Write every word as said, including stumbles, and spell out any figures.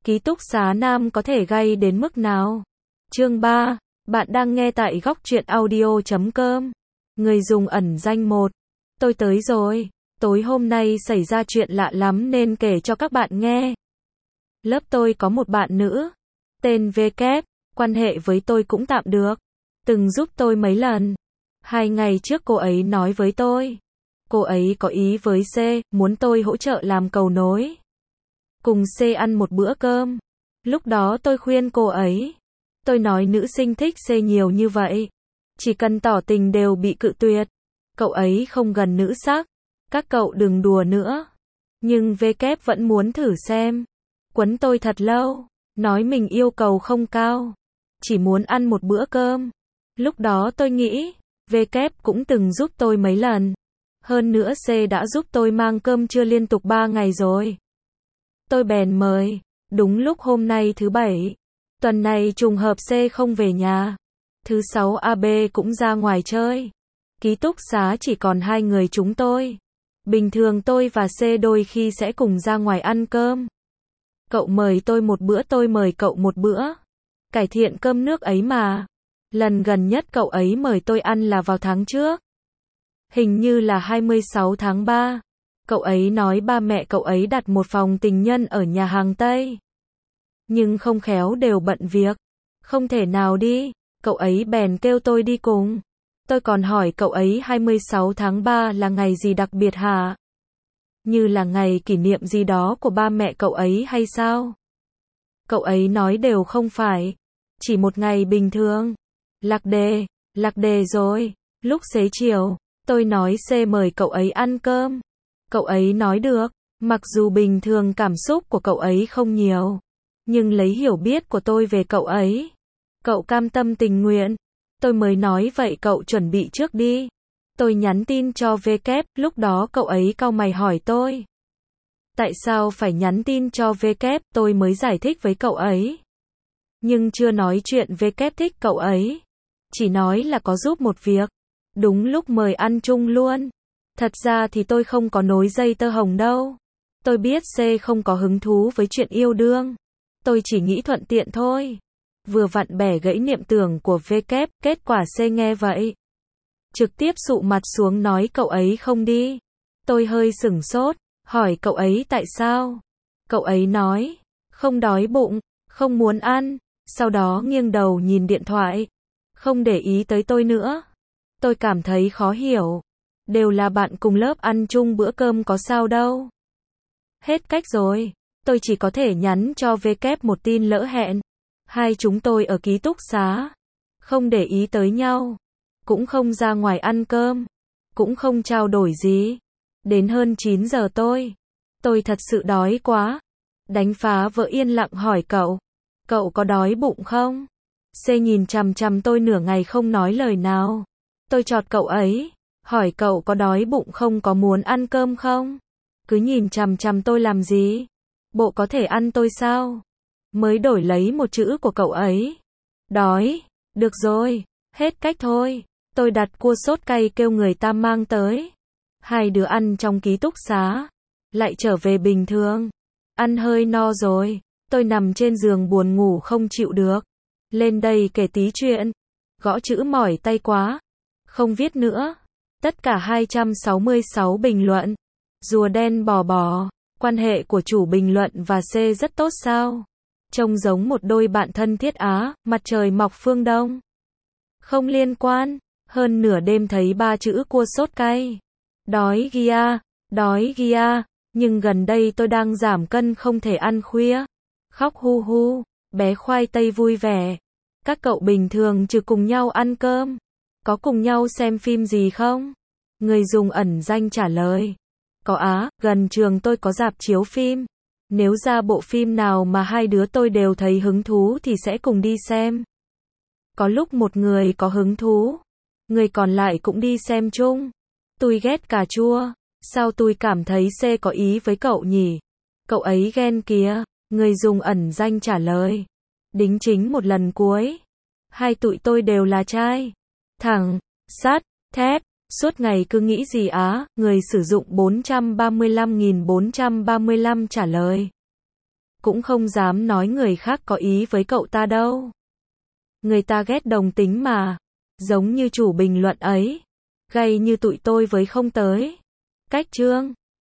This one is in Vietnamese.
Ký túc xá nam có thể gay đến mức nào? Chương ba. Bạn đang nghe tại góc truyện audio chấm com. Người dùng ẩn danh một. Tôi tới rồi. Tối hôm nay xảy ra chuyện lạ lắm nên kể cho các bạn nghe. Lớp tôi có một bạn nữ. Tên V Kép. Quan hệ với tôi cũng tạm được. Từng giúp tôi mấy lần. Hai ngày trước cô ấy nói với tôi. Cô ấy có ý với C, muốn tôi hỗ trợ làm cầu nối. Cùng C ăn một bữa cơm. Lúc đó tôi khuyên cô ấy. Tôi nói nữ sinh thích C nhiều như vậy. Chỉ cần tỏ tình đều bị cự tuyệt. Cậu ấy không gần nữ sắc. Các cậu đừng đùa nữa. Nhưng V Kép vẫn muốn thử xem. Quấn tôi thật lâu. Nói mình yêu cầu không cao. Chỉ muốn ăn một bữa cơm. Lúc đó tôi nghĩ, V Kép cũng từng giúp tôi mấy lần. Hơn nữa C đã giúp tôi mang cơm trưa liên tục ba ngày rồi. Tôi bèn mời. Đúng lúc hôm nay thứ bảy. Tuần này trùng hợp C không về nhà. Thứ sáu A B cũng ra ngoài chơi. Ký túc xá chỉ còn hai người chúng tôi. Bình thường tôi và C đôi khi sẽ cùng ra ngoài ăn cơm. Cậu mời tôi một bữa, tôi mời cậu một bữa. Cải thiện cơm nước ấy mà. Lần gần nhất cậu ấy mời tôi ăn là vào tháng trước. Hình như là hai mươi sáu tháng ba. Cậu ấy nói ba mẹ cậu ấy đặt một phòng tình nhân ở nhà hàng Tây. Nhưng không khéo đều bận việc. Không thể nào đi. Cậu ấy bèn kêu tôi đi cùng. Tôi còn hỏi cậu ấy hai mươi sáu tháng ba là ngày gì đặc biệt hả? Như là ngày kỷ niệm gì đó của ba mẹ cậu ấy hay sao? Cậu ấy nói đều không phải. Chỉ một ngày bình thường. Lạc đề. Lạc đề rồi. Lúc xế chiều. Tôi nói C mời cậu ấy ăn cơm. Cậu ấy nói được. Mặc dù bình thường cảm xúc của cậu ấy không nhiều. Nhưng lấy hiểu biết của tôi về cậu ấy. Cậu cam tâm tình nguyện. Tôi mới nói vậy cậu chuẩn bị trước đi. Tôi nhắn tin cho V Kép. Lúc đó cậu ấy cau mày hỏi tôi. Tại sao phải nhắn tin cho V Kép? Tôi mới giải thích với cậu ấy. Nhưng chưa nói chuyện V Kép thích cậu ấy. Chỉ nói là có giúp một việc. Đúng lúc mời ăn chung luôn. Thật ra thì tôi không có nối dây tơ hồng đâu. Tôi biết C không có hứng thú với chuyện yêu đương. Tôi chỉ nghĩ thuận tiện thôi. Vừa vặn bẻ gãy niệm tưởng của V Kép, kết quả C nghe vậy. Trực tiếp sụ mặt xuống nói cậu ấy không đi. Tôi hơi sửng sốt, hỏi cậu ấy tại sao. Cậu ấy nói, không đói bụng, không muốn ăn. Sau đó nghiêng đầu nhìn điện thoại. Không để ý tới tôi nữa. Tôi cảm thấy khó hiểu. Đều là bạn cùng lớp ăn chung bữa cơm có sao đâu. Hết cách rồi. Tôi chỉ có thể nhắn cho V Kép một tin lỡ hẹn. Hai chúng tôi ở ký túc xá. Không để ý tới nhau. Cũng không ra ngoài ăn cơm. Cũng không trao đổi gì. Đến hơn chín giờ tôi. Tôi thật sự đói quá. Đánh phá vỡ yên lặng hỏi cậu. Cậu có đói bụng không? C nhìn chằm chằm tôi nửa ngày không nói lời nào. Tôi chọt cậu ấy. Hỏi cậu có đói bụng không, có muốn ăn cơm không? Cứ nhìn chằm chằm tôi làm gì? Bộ có thể ăn tôi sao? Mới đổi lấy một chữ của cậu ấy. Đói. Được rồi. Hết cách thôi. Tôi đặt cua sốt cay kêu người ta mang tới. Hai đứa ăn trong ký túc xá. Lại trở về bình thường. Ăn hơi no rồi. Tôi nằm trên giường buồn ngủ không chịu được. Lên đây kể tí chuyện. Gõ chữ mỏi tay quá. Không viết nữa. Tất cả hai trăm sáu mươi sáu bình luận. Rùa đen bò bò. Quan hệ của chủ bình luận và C rất tốt sao? Trông giống một đôi bạn thân thiết á. Mặt trời mọc phương Đông. Không liên quan. Hơn nửa đêm thấy ba chữ cua sốt cay. Đói ghia. Đói ghia. Nhưng gần đây tôi đang giảm cân không thể ăn khuya. Khóc hu hu. Bé khoai tây vui vẻ. Các cậu bình thường trừ cùng nhau ăn cơm. Có cùng nhau xem phim gì không? Người dùng ẩn danh trả lời. Có á, gần trường tôi có rạp chiếu phim. Nếu ra bộ phim nào mà hai đứa tôi đều thấy hứng thú thì sẽ cùng đi xem. Có lúc một người có hứng thú. Người còn lại cũng đi xem chung. Tôi ghét cà chua. Sao tôi cảm thấy C có ý với cậu nhỉ? Cậu ấy ghen kìa. Người dùng ẩn danh trả lời. Đính chính một lần cuối. Hai tụi tôi đều là trai. Thẳng, sắt, thép. Suốt ngày cứ nghĩ gì á? Người sử dụng bốn trăm ba mươi lăm nghìn bốn trăm ba mươi lăm trả lời. cũng không dám nói người khác có ý với cậu ta đâu. Người ta ghét đồng tính mà. Giống như chủ bình luận ấy. Gay như tụi tôi với không tới. Cách chương.